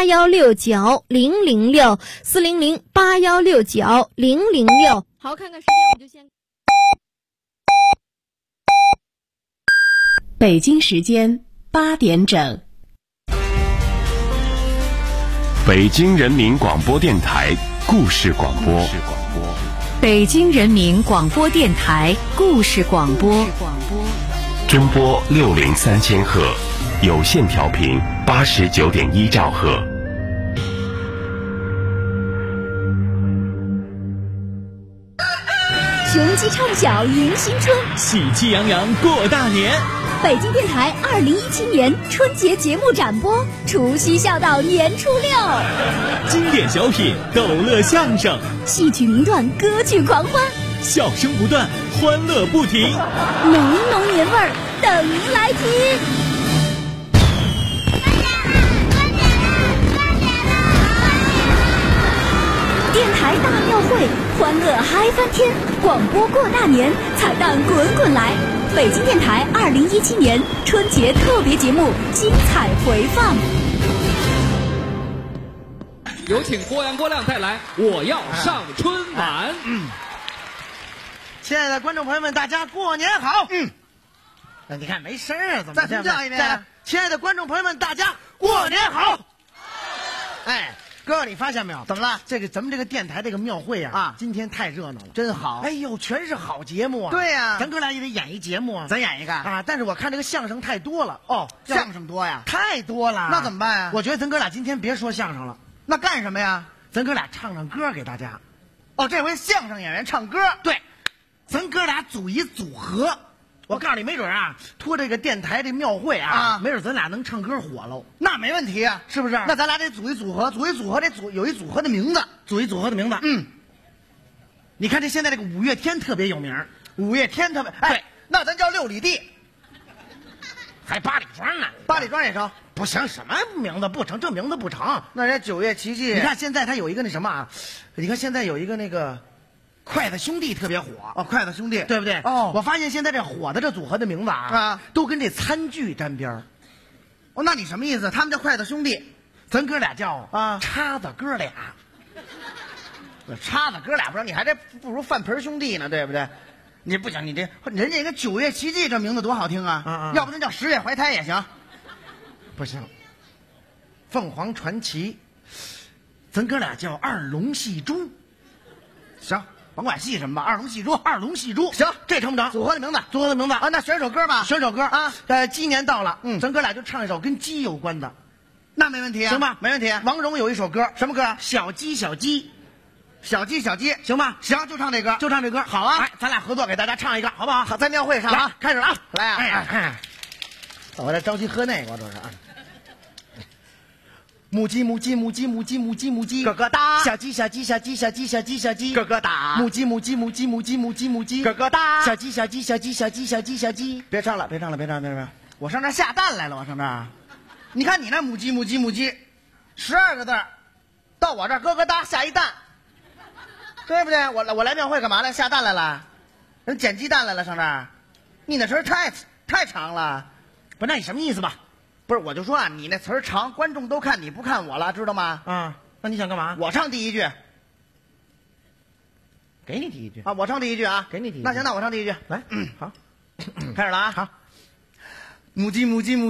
400816900640081690006。好，看看时间，我们就先。 北京时间8点整。 北京人民广播电台故事广播。 北京人民广播电台故事广播。 中波603千赫，有线调频89.1兆赫。 雄鸡唱响迎新春， 喜气洋洋过大年。 北京电台2017年春节节目展播，除夕笑到年初6。 经典小品、逗乐相声、 戏曲名段、歌曲狂欢， 笑声不断，欢乐不停， 浓浓年味儿等您来听。电台大庙会，欢乐嗨翻天，广播过大年，彩蛋滚滚来。北京电台2017年春节特别节目精彩回放。 有请郭阳郭亮带来《我要上春晚》。 亲爱的观众朋友们，大家过年好。你看没声啊，怎么？再重叫一遍。亲爱的观众朋友们，大家过年好。哎。哥哥，你发现没有？怎么了？咱们这个电台这个庙会啊，今天太热闹了，真好！哎呦，全是好节目啊！对呀，咱哥俩也得演一节目啊。咱演一个啊？但是我看这个相声太多了哦，相声多呀，太多了。那怎么办呀？我觉得咱哥俩今天别说相声了，那干什么呀？咱哥俩唱唱歌给大家。哦，这回相声演员唱歌？对，咱哥俩组一组合。我告诉你，没准啊，托这个电台这庙会啊，没准咱俩能唱歌火喽。那没问题啊，是不是？那咱俩得组一组合，有一组合的名字，你看这现在这个五月天特别有名，五月天特别对，那咱叫6里地，还八里庄呢，八里庄也成。不行，什么名字不成？这名字不成。那人家9月奇迹，你看现在他有一个那什么啊，你看现在有一个那个。筷子兄弟特别火哦，筷子兄弟对不对？哦，我发现现在这火的这组合的名字啊，都跟这餐具沾边儿。哦，那你什么意思？他们叫筷子兄弟，咱哥俩叫叉子哥俩。叉子哥俩不是？你还这不如饭盆兄弟呢，对不对？你不行，你这人家一个9月奇迹这名字多好听啊！要不咱叫10月怀胎也行。不行，凤凰传奇，咱哥俩叫二龙戏珠。行。甭管戏什么吧，二龙戏珠，行，这成不成？组合的名字啊，那选首歌吧，啊，鸡年到了，咱哥俩就唱一首跟鸡有关的，那没问题啊，行吧，没问题。王蓉有一首歌，什么歌？小鸡，行吧？行，就唱这歌，好啊，来，咱俩合作给大家唱一个，好不好？好，在庙会上啊，开始了啊，来啊，我这着急喝那个，我这是啊。母鸡，咯咯哒；小鸡，咯咯哒；母鸡，咯咯哒；小鸡。别唱了，我上这下蛋来了，我上这。你看你那母鸡，12个字，到我这咯咯哒下一蛋，对不对？我来庙会干嘛来？下蛋来了，人捡鸡蛋来了，上这儿。你那词儿太长了，不，那你什么意思吧？不是，我就说啊，你那词儿长，观众都看，你不看我了，知道吗？啊，那你想干嘛？我唱第一句，给你第一句啊，我唱第一句啊，给你第一句。那行，那我唱第一句，来，好，开始了啊，好。母鸡，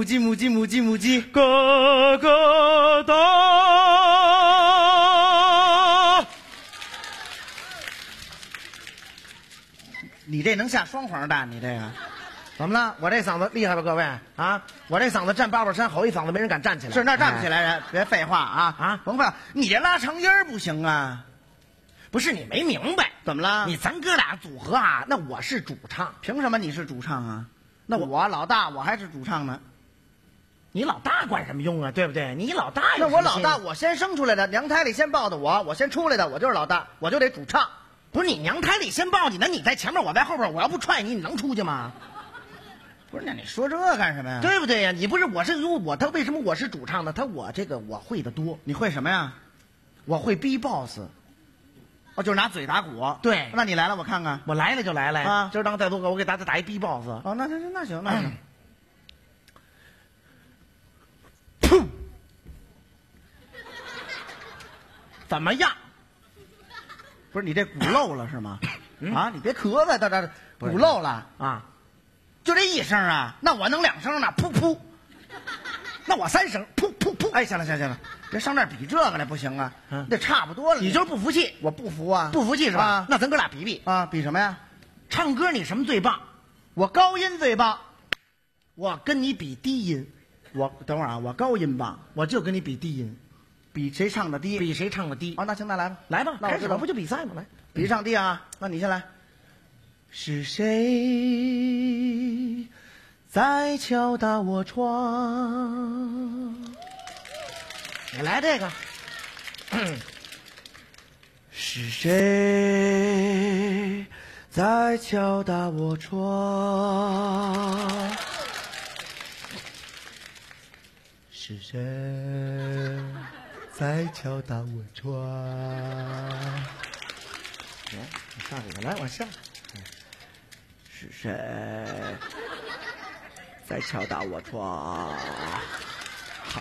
咯咯哒。你这能下双黄蛋？你这个。怎么了？我这嗓子厉害吧，各位啊！我这嗓子站八宝山吼一嗓子，没人敢站起来。是那站不起来人，别废话啊！甭废话，你这拉长音儿不行啊！不是你没明白，怎么了？咱哥俩组合啊，那我是主唱，凭什么你是主唱啊？那我老大，我还是主唱呢。你老大管什么用啊？对不对？你老大那我老大，我先生出来的，娘胎里先抱的我先出来的，我就是老大，我就得主唱。不是你娘胎里先抱你，那你在前面，我在后边，我要不踹你，你能出去吗？不是，那你说这干什么呀？对不对呀？你不是他为什么我是主唱呢？我会的多。你会什么呀？我会 B-box， 就是拿嘴打鼓。对，那你来了我看看。我来了就来了啊！今儿当再多个，我给大家打一 B-box。哦，那行。噗！ 怎么样？不是你这鼓漏了是吗？啊，你别咳嗽，到这鼓漏了啊，就这一声啊？那我能2声呢，噗噗。那我3声，噗噗噗。哎，行了，别上那儿比这个来，不行啊，这差不多了。你就是不服气，我不服啊，不服气是吧？那咱哥俩比比啊，比什么呀？唱歌你什么最棒？我高音最棒。我跟你比低音，我等会儿啊，我高音棒，我就跟你比低音，比谁唱的低，比谁唱的低。啊，那行，那来吧，开始吧，不就比赛吗？来，比唱低啊，那你先来。是谁在敲打我窗？你来这个。是谁在敲打我窗？是谁在敲打我窗？来，你上这个，来，往下。是谁在敲打我窗？好。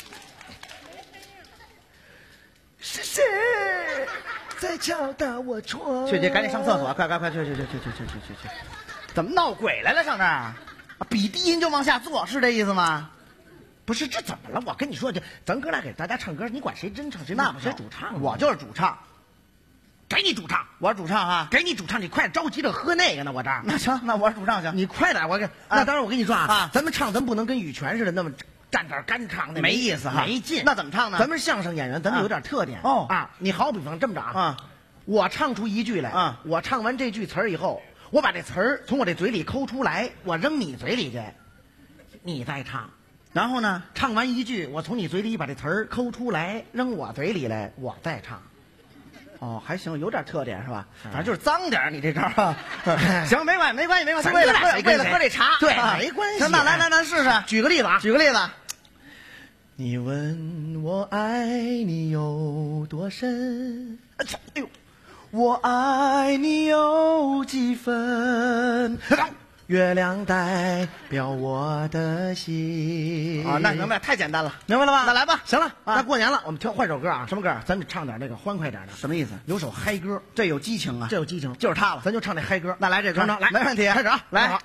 是谁在敲打我窗？去，赶紧上厕所，快，去！怎么闹鬼来了？上这儿啊？比低音就往下坐，是这意思吗？不是，这怎么了？我跟你说，咱哥俩给大家唱歌，你管谁真唱谁那不谁主唱？我就是主唱。给你主唱，我是主唱啊！给你主唱，你快着急着喝那个呢，我这儿。那行，那我是主唱行，你快点，我给。那当然，我跟你说啊，咱们唱，咱不能跟羽泉似的那么站这儿干唱，那没意思哈，没劲。那怎么唱呢？咱们是相声演员，咱们有点特点哦啊！你好比方这么着啊，我唱出一句来啊，我唱完这句词儿以后，我把这词儿从我这嘴里抠出来，我扔你嘴里去，你再唱。然后呢，唱完一句，我从你嘴里把这词儿抠出来，扔我嘴里来，我再唱。哦，还行，有点特点是吧？反正就是脏点你这招啊。行，没关系。为了喝这茶，对，没关系。行，那来试试。举个例子。你问我爱你有多深？哎呦，我爱你有几分？月亮代表我的心啊，那明白，太简单了，明白了吧？那来吧，行了，那过年了，我们换首歌啊，什么歌？咱们唱点这个欢快点的，什么意思？有首嗨歌，这有激情啊，这有激情，就是它了，咱就唱这嗨歌。那来这歌，来，没问题，开始啊，来，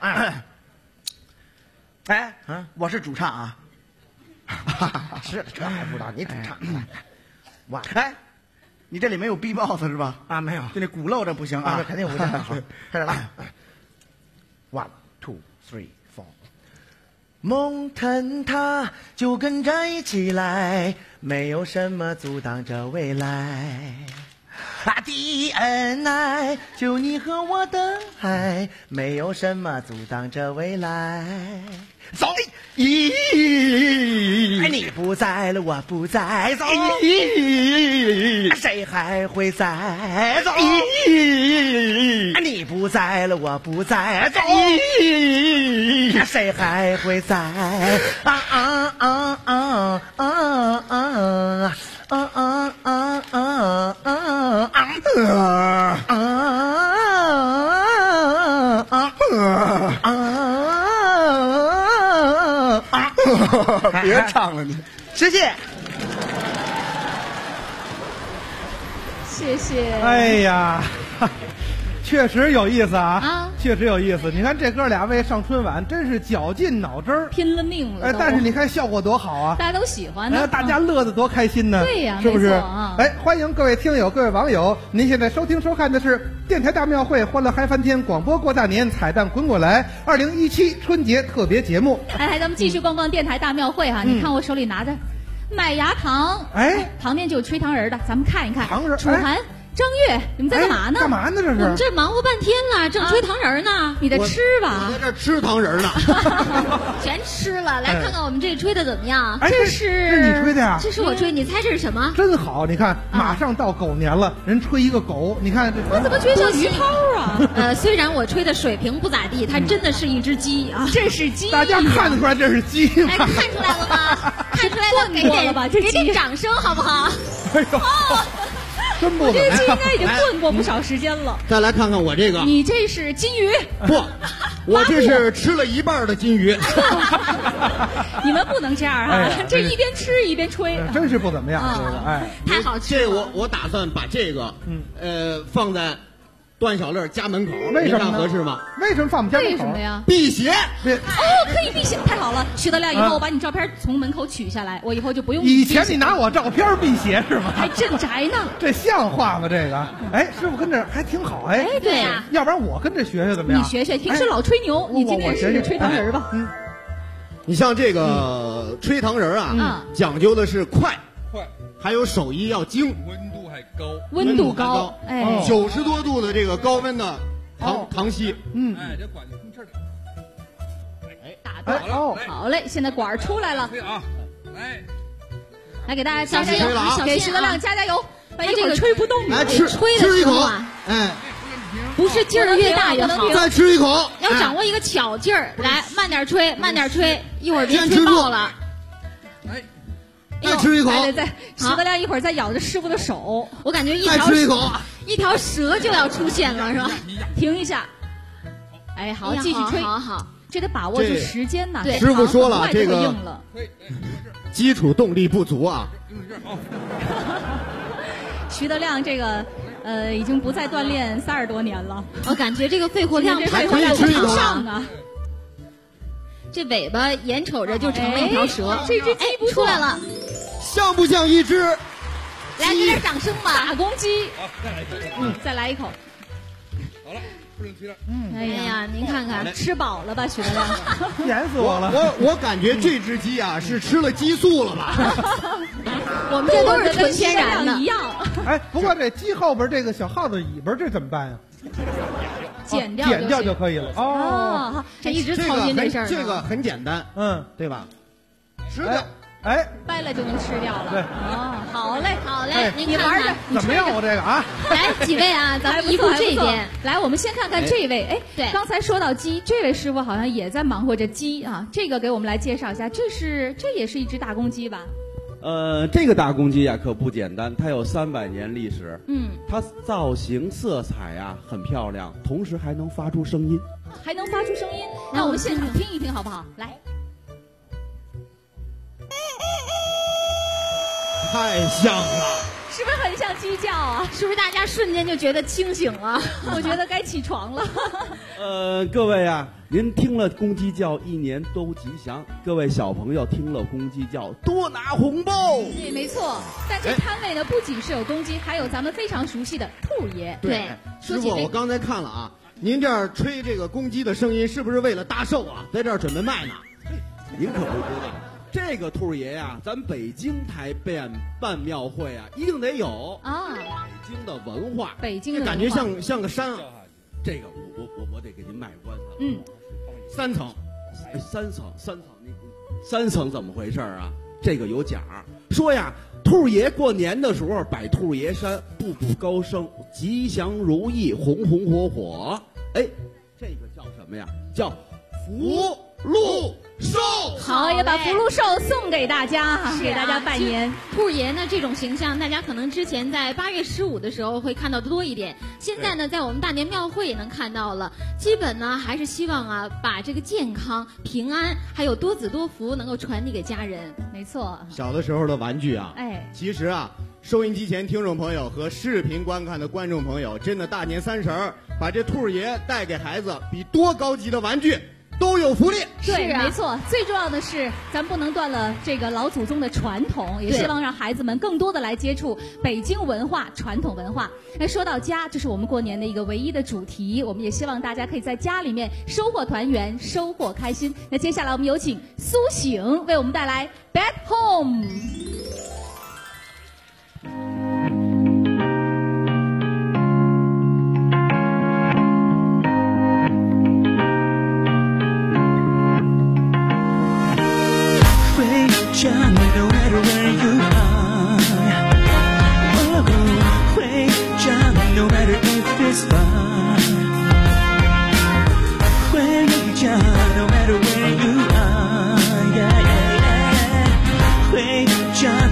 哎，我是主唱啊，是这还不知道你主唱，我哎，你这里没有 B-box 是吧？啊，没有，就那鼓漏这不行啊，肯定不行。开始了。1, 2, 3, 4。梦坍塌就跟着一起来，没有什么阻挡着未来。的恩爱，就你和我的爱，没有什么阻挡着未来。走！咦，你不在了，我不在，走！谁还会在？走！你不在了，我不在，走！谁还会在？别唱了你，谢谢， 谢谢。 哎呀，确实有意思啊！确实有意思。你看这哥俩为上春晚，真是绞尽脑汁儿， 拼了命了。 但是你看效果多好啊！ 大家都喜欢呢， 大家乐得多开心呢。 对呀， 是不是？ 哎， 欢迎各位听友、各位网友，您现在收听收看的是电台大庙会欢乐嗨翻天广播过大年彩蛋滚滚来2017春节特别节目。 来，咱们继续逛逛电台大庙会哈！你看我手里拿着麦芽糖，哎，旁边就有吹糖人的，咱们看一看。 糖人， 楚涵。张月，你们在干嘛呢？ 干嘛呢？这是我们这忙活半天了，正吹糖人呢。 你在吃吧？ 我在这吃糖人呢， 全吃了。来看看我们这吹的怎么样？ 哎，这是你吹的呀？ 这是我吹，你猜这是什么？ 真好，你看，马上到狗年了，人吹一个狗，你看这我怎么吹像鱼泡啊？虽然我吹的水平不咋地，它真的是一只鸡啊！ 这是鸡， 大家看得出来这是鸡吗？ 哎，看出来了吗？看出来了，给点掌声好不好？ 哎呦！ 真不我这个鸡应该已经炖过不少时间了。 再来看看我这个， 你这是金鱼？ 不，我这是吃了一半的金鱼。 你们不能这样啊！这一边吃一边吹， 真是不怎么样。这个太好吃了。这我打算把这个放在段小乐家门口， 为什么合适吗？ 为什么放我们家门口？ 为什么呀？ 辟邪。 可以辟邪，太好了！徐德亮，以后我把你照片从门口取下来，我以后就不用。 以前你拿我照片辟邪是吗？ 还镇宅呢， 这像话吗？这个，师傅跟这还挺好对呀， 要不然我跟这学学怎么样？ 你学学，平时老吹牛，你今天试试吹糖人吧。 你像这个吹糖人啊，讲究的是快，还有手艺要精， 温度高 ，90多度的这个高温的糖稀， 这管子通气的。 打断好嘞，现在管出来了，来给大家加油，给徐德亮加油，万一这个吹不动， 来吃一口啊， 不是劲儿越大越好， 再吃一口， 要掌握一个巧劲儿，来慢点吹，慢点吹，一会儿别吹爆了。 再吃一口， 徐德亮一会儿再咬着师傅的手， 我感觉一条蛇就要出现了，是吧？ 停一下，好，继续吹， 好， 这得把握住时间呐。 师傅说了，这个基础动力不足啊。 徐德亮这个已经不再锻炼30多年了， 我感觉这个肺活量还可以吃一口啊。 这尾巴眼瞅着就成了一条蛇， 这只鸡不出来了， 像不像一只？ 来，给点掌声吧！ 打公鸡，再来一口。 好了，不能吹了。 哎呀， 您看看， 吃饱了吧，徐德亮？ 甜死我了！ 我感觉这只鸡啊是吃了激素了吧？ 我们这都是纯天然的， 一样。 不过这鸡后边这个小耗子尾巴这怎么办呀？ 剪掉就可以了。 好，这一直操心这事儿。 这个很简单，对吧？吃掉， 掰了就能吃掉了。 对， 好嘞， 您玩着怎么样？我这个啊， 来几位啊，咱们移步这边。 来，我们先看看这位。对，刚才说到鸡，这位师傅好像也在忙活着鸡啊。这个给我们来介绍一下，这也是一只大公鸡吧？ 这个大公鸡呀可不简单，它有300年历史。它造型色彩呀很漂亮，同时还能发出声音。 那我们现场听一听好不好？来， 太像了， 是不是很像鸡叫啊？ 是不是大家瞬间就觉得清醒了？ 我觉得该起床了。 各位啊，您听了公鸡叫，1年都吉祥。各位小朋友听了公鸡叫，多拿红包。 对，没错。但这摊位呢，不仅是有公鸡，还有咱们非常熟悉的兔爷。 对， 师傅，我刚才看了啊，您这儿吹这个公鸡的声音，是不是为了大寿啊？在这儿准备卖呢？ 您可不知道，这个兔爷呀，咱北京台办庙会啊，一定得有啊。北京的文化， 感觉像个山啊。 这个我得给您卖关子。3层，3层怎么回事啊？这个有讲，说呀，兔爷过年的时候摆兔爷山，步步高升，吉祥如意，红红火火。这个叫什么呀？叫福禄寿。 好，也把福禄寿送给大家，给大家拜年。 兔爷呢这种形象，大家可能之前在8月15的时候会看到的多一点，现在呢在我们大年庙会也能看到了。基本呢还是希望啊，把这个健康、平安，还有多子多福能够传递给家人。 没错， 小的时候的玩具啊，其实啊，收音机前听众朋友和视频观看的观众朋友，真的大年30把这兔爷带给孩子，比多高级的玩具都有福利。 对，没错。最重要的是，咱不能断了这个老祖宗的传统，也希望让孩子们更多的来接触北京文化、传统文化。说到家，这是我们过年的一个唯一的主题，我们也希望大家可以在家里面收获团圆，收获开心。那接下来我们有请苏醒为我们带来 Back Home。 No matter where you are, oh, 回家 no matter if it's far, 回家 no matter where you are, yeah, yeah, yeah, 回家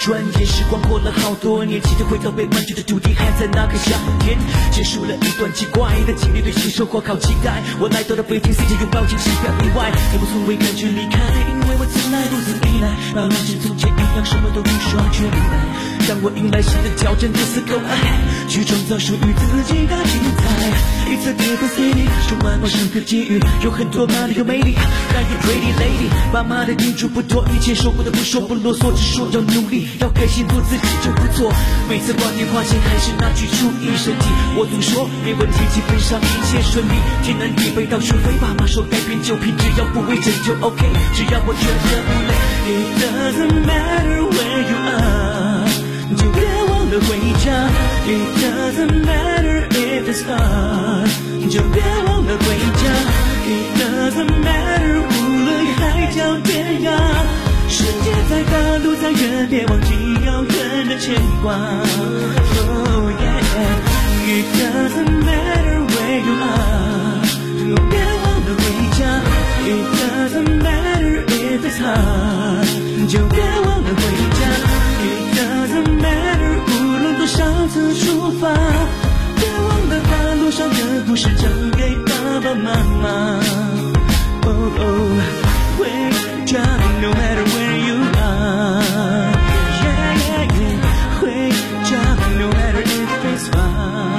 转眼时光过了好多年，记得回到被满足的土地，还在那个夏天，结束了一段奇怪的经历，对新生活好期待。我来到了北京 City， 拥抱惊喜表意外，也不从未感觉离开，因为我从来独自依赖，慢慢像从前一样，什么都不说却明白。当我迎来新的挑战，这次够爱，去创造属于自己的精彩。It's a different city， 充满陌生的机遇，有很多美丽和魅力。Are you pretty lady？ 爸妈的叮嘱不多，一切说过的不说不啰嗦，只说要努力，要开心做自己就不错。每次挂电话前还是那句注意身体，我总说没问题，基本上一切顺利。天南地北到处飞，爸妈说改变就拼，只要不为整就 OK， 只要我觉得不累。It doesn't matter where you are， 就别忘了回家。It doesn't matter if it's hard， 就别忘了回家。It doesn't matter， 无论海角天涯，世界再大路再远，别忘记遥远的牵挂。Oh yeah，It doesn't matter where you are， 别忘了回家。It doesn't matter if it's hard， 就别忘了回家。It doesn't matter， 无论多少次出发，别忘了把路上的故事讲给爸爸妈妈。Oh oh， 回家 ，No matter where you are，Yeah yeah yeah， 回家 ，No matter if it's far，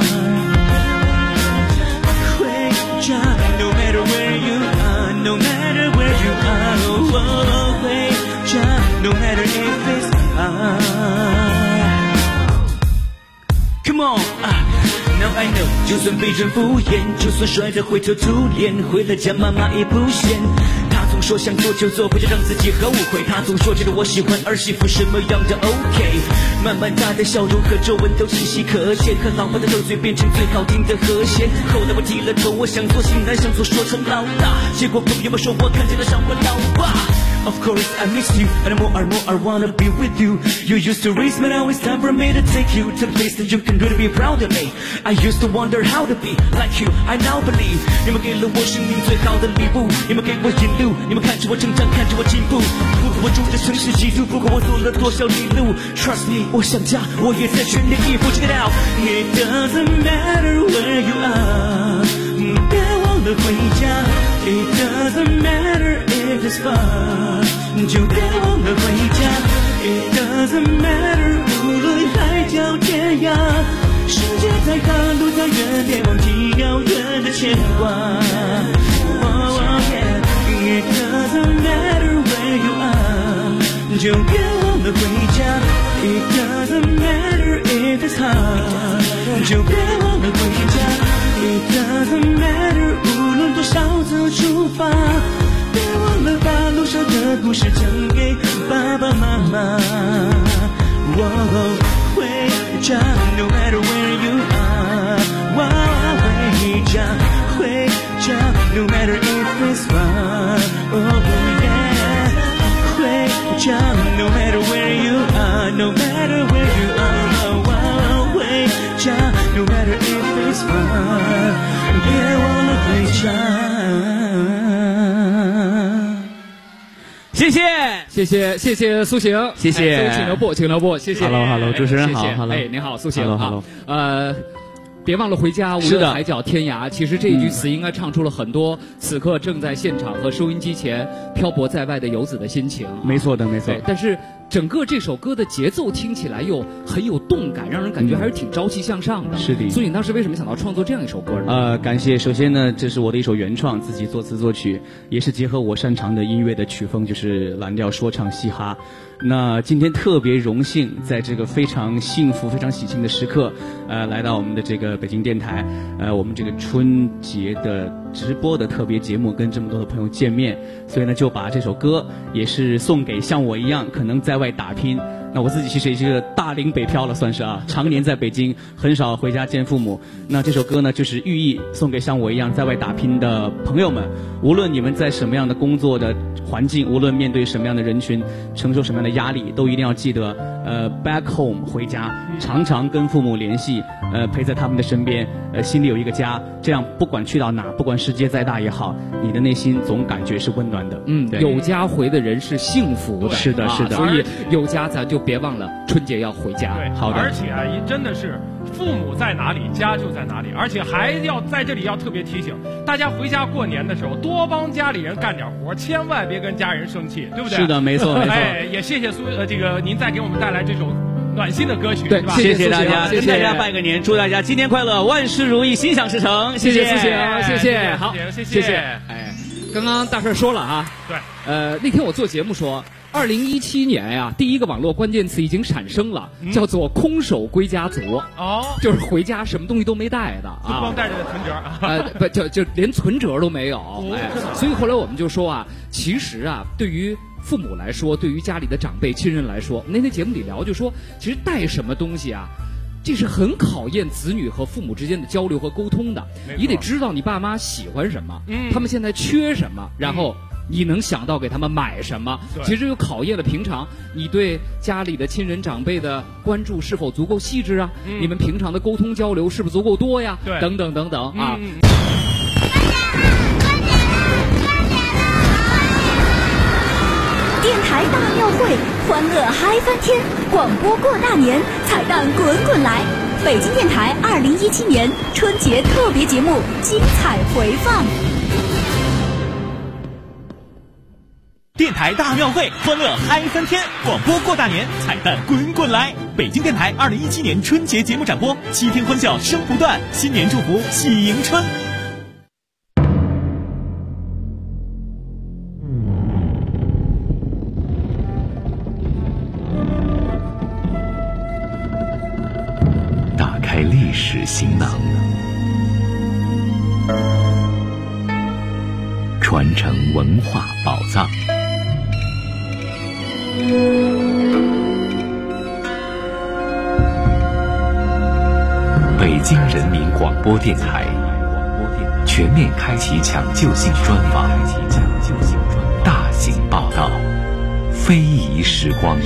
回家 ，No matter where you are，No matter where you are， oh oh， 回家 ，No matter if it's hard。Come on，Now I know， 就算被人敷衍，就算摔得灰头土脸，回了家妈妈也不嫌。她总说想做就做，不要让自己后悔。她总说觉得我喜欢儿媳妇什么样的 OK， 慢慢她的笑容和皱纹都清晰可见，和老爸的斗嘴变成最好听的和弦。后来我低了头，我想做型男，想做说唱老大，结果朋友们说我看见了像我老爸。Of course I miss you, and more I wanna be with you. You used to raise me, now it's time for me to take you to a place that you can really be proud of me. I used to wonder how to be like you, I now believe. 你们给了我生命最好的礼物，你们给我引路，你们看着我成长，看着我进步。不管我住的城市几度，不管我走了多少里路 ，Trust me， 我想家，我也在全力以赴。Check it out, it doesn't matter where you are， 别忘了回家。It doesn't matter if it's far， 就别忘了回家。It doesn't matter， 无论海角天涯，世界再大路再远，别忘记遥远的牵挂。Oh yeah，It doesn't matter where you are， 就别忘了回家。It doesn't matter if it's hard， 就别忘了回家。It doesn't matter， 无论多少次出发，别忘了把路上的故事讲给爸爸妈妈。回家 ，No matter where you are， 回家，回家 ，No matter if it's far，Oh yeah， 回家 ，No matter where you are，No matter where you are， 回家 ，No matter if it's far， 别忘了回家。 谢谢苏醒， 谢谢， 请留步，谢谢。 Hello， 主持人好 ，Hello， 您好，苏醒 ，Hello， 别忘了回家，无论海角天涯。其实这一句词应该唱出了很多此刻正在现场和收音机前漂泊在外的游子的心情。 没错的，没错。 但是整个这首歌的节奏听起来又很有动感，让人感觉还是挺朝气向上的。 是的。 所以你当时为什么想到创作这样一首歌呢？ 感谢。首先呢，这是我的一首原创，自己作词作曲，也是结合我擅长的音乐的曲风，就是蓝调说唱嘻哈。那今天特别荣幸，在这个非常幸福、非常喜庆的时刻，来到我们的这个北京电台，我们这个春节的直播的特别节目，跟这么多的朋友见面，所以呢，就把这首歌也是送给像我一样可能在外打拼。那我自己其实也是个大龄北漂了，算是啊，常年在北京，很少回家见父母。那这首歌呢，就是寓意送给像我一样在外打拼的朋友们，无论你们在什么样的工作的环境，无论面对什么样的人群，承受什么样的压力，都一定要记得back home 回家，常常跟父母联系，陪在他们的身边，心里有一个家，这样不管去到哪，不管世界再大也好，你的内心总感觉是温暖的。 有家回的人是幸福的。 是的，是的。 所以有家咱就就别忘了春节要回家。 对， 好的。 而且啊，真的是父母在哪里，家就在哪里。而且还要在这里要特别提醒大家，回家过年的时候多帮家里人干点活，千万别跟家人生气，对不对？ 是的，没错没错。 也谢谢这个您再给我们带来这首暖心的歌曲， 对， 是吧？ 谢谢大家，跟大家拜个年，祝大家新年快乐，万事如意，心想事成。 谢谢，谢谢，好， 谢谢。 哎，刚刚大帅说了啊， 对， 那天我做节目说，2017年呀，第一个网络关键词已经产生了，叫做空手归家族。哦，就是回家什么东西都没带的啊， 就光带着存折啊， 不就连存折都没有。哎，所以后来我们就说啊，其实啊，对于父母来说，对于家里的长辈亲人来说，那天节目里聊就说，其实带什么东西啊，这是很考验子女和父母之间的交流和沟通的。你得知道你爸妈喜欢什么，他们现在缺什么，然后你能想到给他们买什么。其实就考验了平常你对家里的亲人长辈的关注是否足够细致啊，你们平常的沟通交流是不是足够多呀，等等等等啊。 电台大庙会，欢乐嗨翻天，广播过大年，彩蛋滚滚来。北京电台2017年春节特别节目精彩回放。 电台大庙会，欢乐嗨翻天，广播过大年，彩蛋滚滚来。北京电台2017年春节节目展播，7天欢笑声不断，新年祝福喜迎春。 打开历史行囊，传承文化宝藏。北京人民广播电台全面开启抢救性专访，大型报道，非遗时光。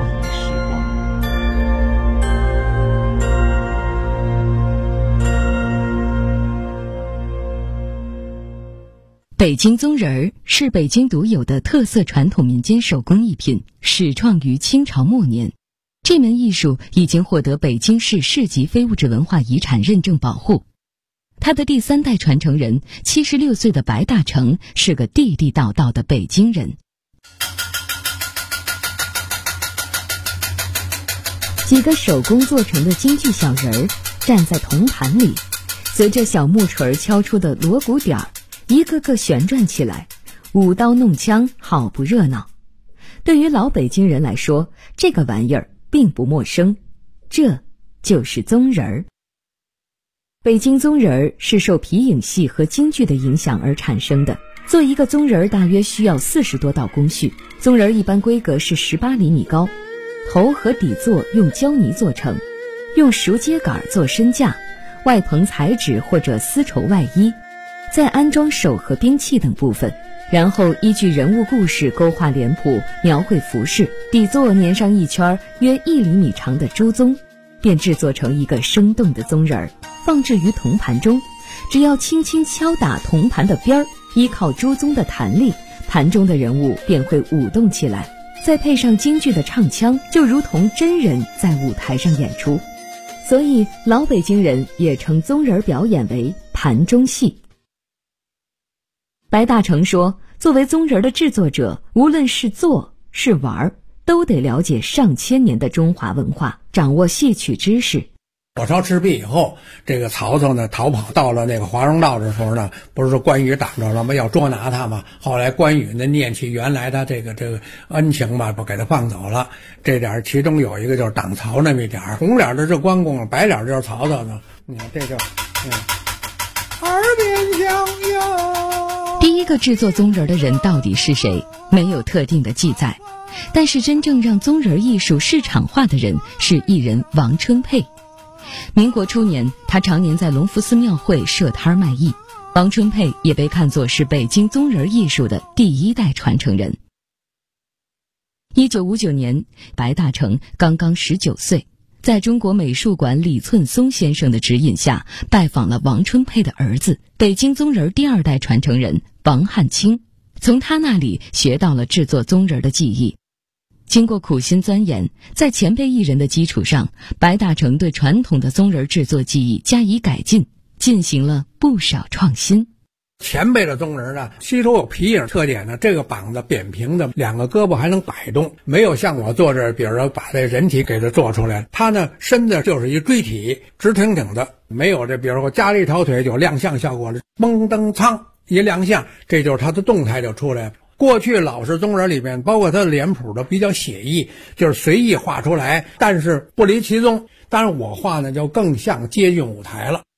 北京宗人儿是北京独有的特色传统民间手工艺品，始创于清朝末年。这门艺术已经获得北京市市级非物质文化遗产认证保护。他的第3代传承人76岁的白大成是个地地道道的北京人。几个手工做成的京剧小人儿站在铜盘里，随着小木锤敲出的锣鼓点儿，一个个旋转起来，舞刀弄枪，好不热闹。对于老北京人来说，这个玩意儿并不陌生，这就是宗人儿。北京宗人儿是受皮影戏和京剧的影响而产生的。做一个宗人儿大约需要40多道工序，宗人儿一般规格是18厘米高，头和底座用胶泥做成，用熟秸秆做身架，外棚彩纸或者丝绸外衣，再安装手和兵器等部分，然后依据人物故事勾画脸谱，描绘服饰，底座粘上一圈约1厘米长的朱棕，便制作成一个生动的宗人儿，放置于铜盘中。只要轻轻敲打铜盘的边儿，依靠朱棕的弹力，盘中的人物便会舞动起来，再配上京剧的唱腔，就如同真人在舞台上演出。所以老北京人也称宗人表演为盘中戏。白大成说，作为宗人的制作者，无论是做是玩，都得了解上千年的中华文化，掌握戏曲知识。 火烧赤壁以后，这个曹操呢逃跑到了那个华容道的时候呢，不是说关羽挡着了吗？要捉拿他嘛。后来关羽呢念起原来的这个恩情吧，不给他放走了。这点其中有一个就是挡曹那么一点，红脸的是关公，白脸就是曹操呢。你看这就耳边响哟。 第一个制作宗人的人到底是谁？没有特定的记载，但是真正让宗人艺术市场化的人是艺人王春佩。民国初年，他常年在隆福寺庙会设摊卖艺。王春佩也被看作是北京宗人艺术的第1代传承人。1959年，白大成刚刚19岁，在中国美术馆李寸松先生的指引下，拜访了王春佩的儿子，北京宗人第2代传承人王汉卿，从他那里学到了制作宗人的技艺。 经过苦心钻研，在前辈艺人的基础上，白大成对传统的宗人制作技艺加以改进，进行了不少创新。 前辈的宗人呢，吸收有皮影特点呢，这个膀子扁平的，两个胳膊还能摆动，没有像我做这，比如说把这人体给它做出来。他呢，身子就是一锥体，直挺挺的，没有这，比如说加了一条腿有亮相效果了，蹦蹬苍一亮相，这就是他的动态就出来了。过去老式宗人里面，包括他的脸谱都比较写意，就是随意画出来，但是不离其宗。当然我画呢就更像接近舞台了。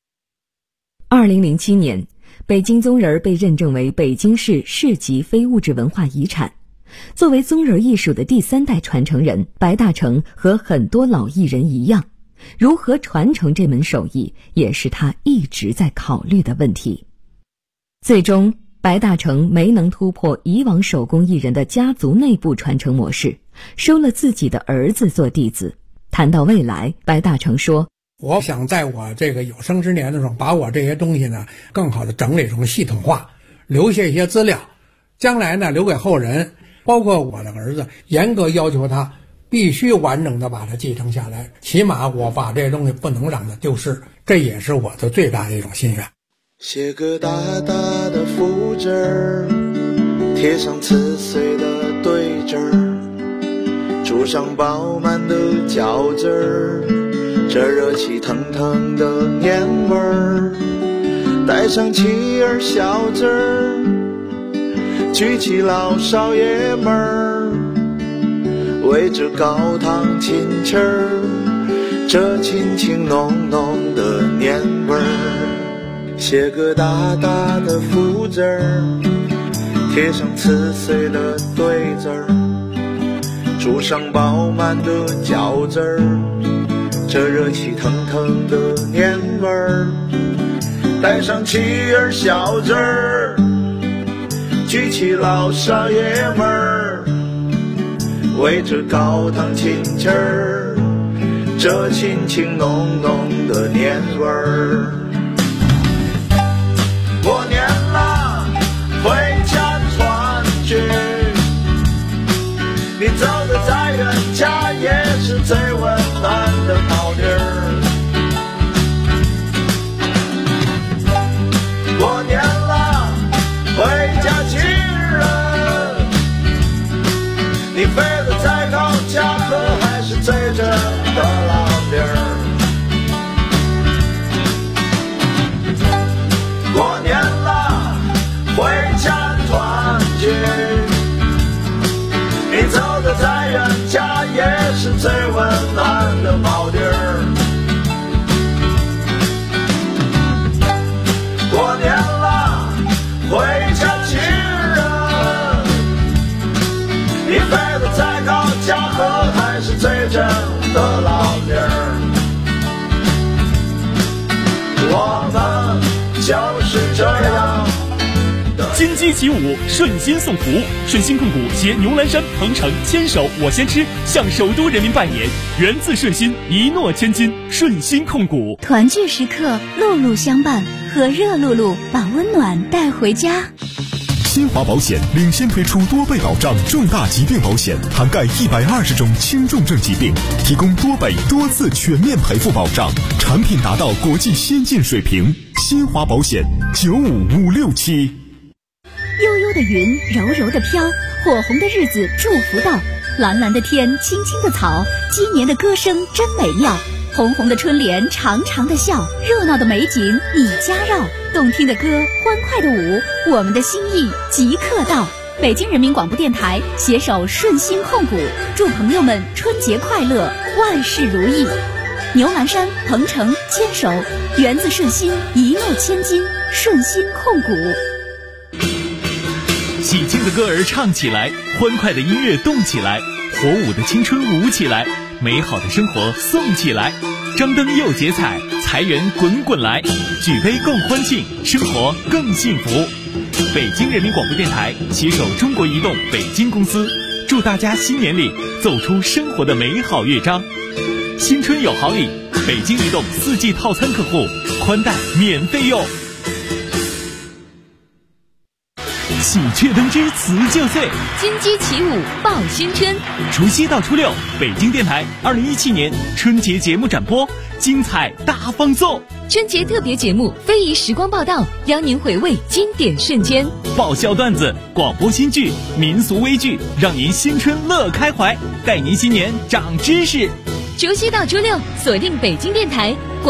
2007年，北京宗人被认证为北京市市级非物质文化遗产。作为宗人艺术的第3代传承人，白大成和很多老艺人一样，如何传承这门手艺，也是他一直在考虑的问题。最终白大成没能突破以往手工艺人的家族内部传承模式，收了自己的儿子做弟子。谈到未来，白大成说， 我想在我这个有生之年的时候，把我这些东西呢更好的整理成系统化，留下一些资料，将来呢留给后人，包括我的儿子，严格要求他必须完整的把它继承下来，起码我把这些东西不能让它丢失，这也是我的最大的一种心愿。 写个大大的福字儿，贴上刺碎的对子儿，煮上饱满的饺子儿，这热气腾腾的年味儿，带上妻儿小子儿，举起老少爷们儿，围着高堂亲戚儿，这亲情浓浓的年味儿。写个大大的福字儿，贴上刺碎的对子儿，煮上饱满的饺子儿，这热气腾腾的年味儿，带上妻儿小子儿，举起老少爷们儿，围着高堂亲戚儿，这亲情浓浓的年味儿。过年了，回家团聚，你走的再远，家也是最温暖的宝地儿。过年了，回家亲人，你飞得再高，家河还是最真的老地儿。过年了，回家团聚，你走得再远，家也是最温暖的宝地儿。过年了，回家亲人，你飞得再高，家河还是最真的老地儿。我们就是这样。 金鸡起舞，顺心送福。顺心控股携牛栏山、鹏程牵手我先吃，向首都人民拜年，源自顺心，一诺千金。顺心控股， 团聚时刻，路路相伴，和热露露把温暖带回家。 新华保险领先推出多倍保障重大疾病保险，涵盖120种轻重症疾病，提供多倍多次全面赔付保障，产品达到国际先进水平。新华保险95567。 悠悠的云，柔柔的飘，火红的日子祝福到，蓝蓝的天，青青的草，鸡年的歌声真美妙，红红的春联，长长的笑，热闹的美景你家绕，动听的歌，欢快的舞，我们的心意即刻到。北京人民广播电台携手顺心控股，祝朋友们春节快乐，万事如意。牛栏山、鹏程牵手，源自顺心，一诺千金，顺心控股。 喜庆的歌儿唱起来，欢快的音乐动起来，火舞的青春舞起来，美好的生活送起来，张灯又结彩，财源滚滚来，举杯共欢庆，生活更幸福。北京人民广播电台携手中国移动北京公司，祝大家新年里奏出生活的美好乐章。新春有好礼，北京移动4G 套餐客户宽带免费用。 喜鹊登枝辞旧岁， 金鸡起舞报新春。 除夕到初六，北京电台2017年春节节目展播，精彩大放送。 春节特别节目非遗时光报道，邀您回味经典瞬间。 爆笑段子、广播新剧、民俗微剧，让您新春乐开怀，带您新年长知识。 除夕到初六，锁定北京电台。